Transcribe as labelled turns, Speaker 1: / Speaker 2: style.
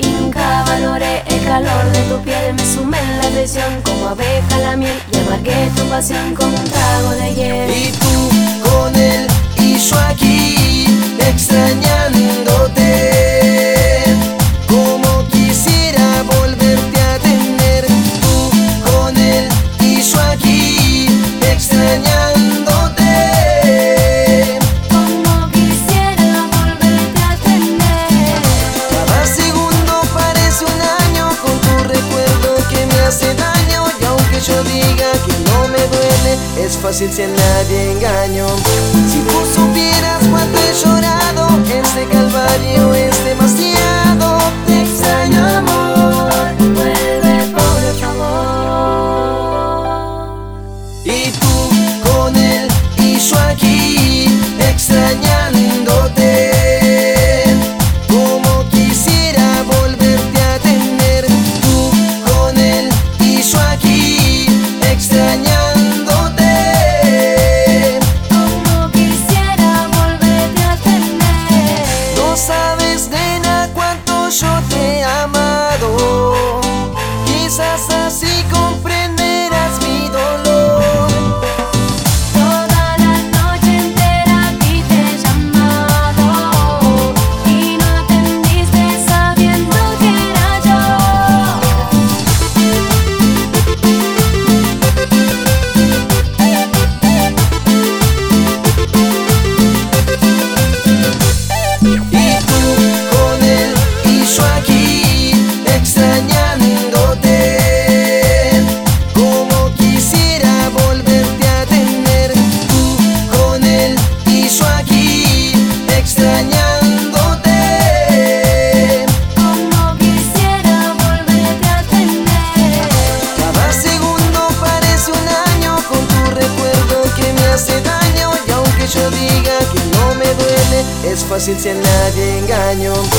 Speaker 1: y nunca valoré el calor de tu piel. Me sumé en la traición como abeja la miel y amargué tu pasión con un trago de hiel.
Speaker 2: Y tú con él y yo aquí extrañándote, como quisiera volverte a tener. Tú con él y yo aquí extrañándote,
Speaker 1: Como quisiera volverte a tener.
Speaker 2: cada segundo parece un año con tu recuerdo que me hace daño. Y aunque yo diga que no me duele, es fácil si a nadie engaño. Si tú supieras cuánto he llorado, este calvario es demasiado. Te extraño, amor,
Speaker 1: Vuelve por favor.
Speaker 2: y tú con él y yo aquí extrañándote, como quisiera volverte a tener. Tú con él y yo aquí extrañándote,
Speaker 1: Como quisiera volverte a tener.
Speaker 2: no sabes, nena, cuánto yo te he amado. Quizás así comprenderás mi dolor.
Speaker 1: Toda la noche entera a ti te he llamado y no atendiste sabiendo que era yo.
Speaker 2: Y tú con él y yo aquí extrañándote, como quisiera volverte a tener. Tú con él y yo aquí extrañándote,
Speaker 1: Como quisiera volverte a tener.
Speaker 2: cada segundo parece un año con tu recuerdo que me hace daño. Y aunque yo diga que no me duele, es fácil si a nadie engaño.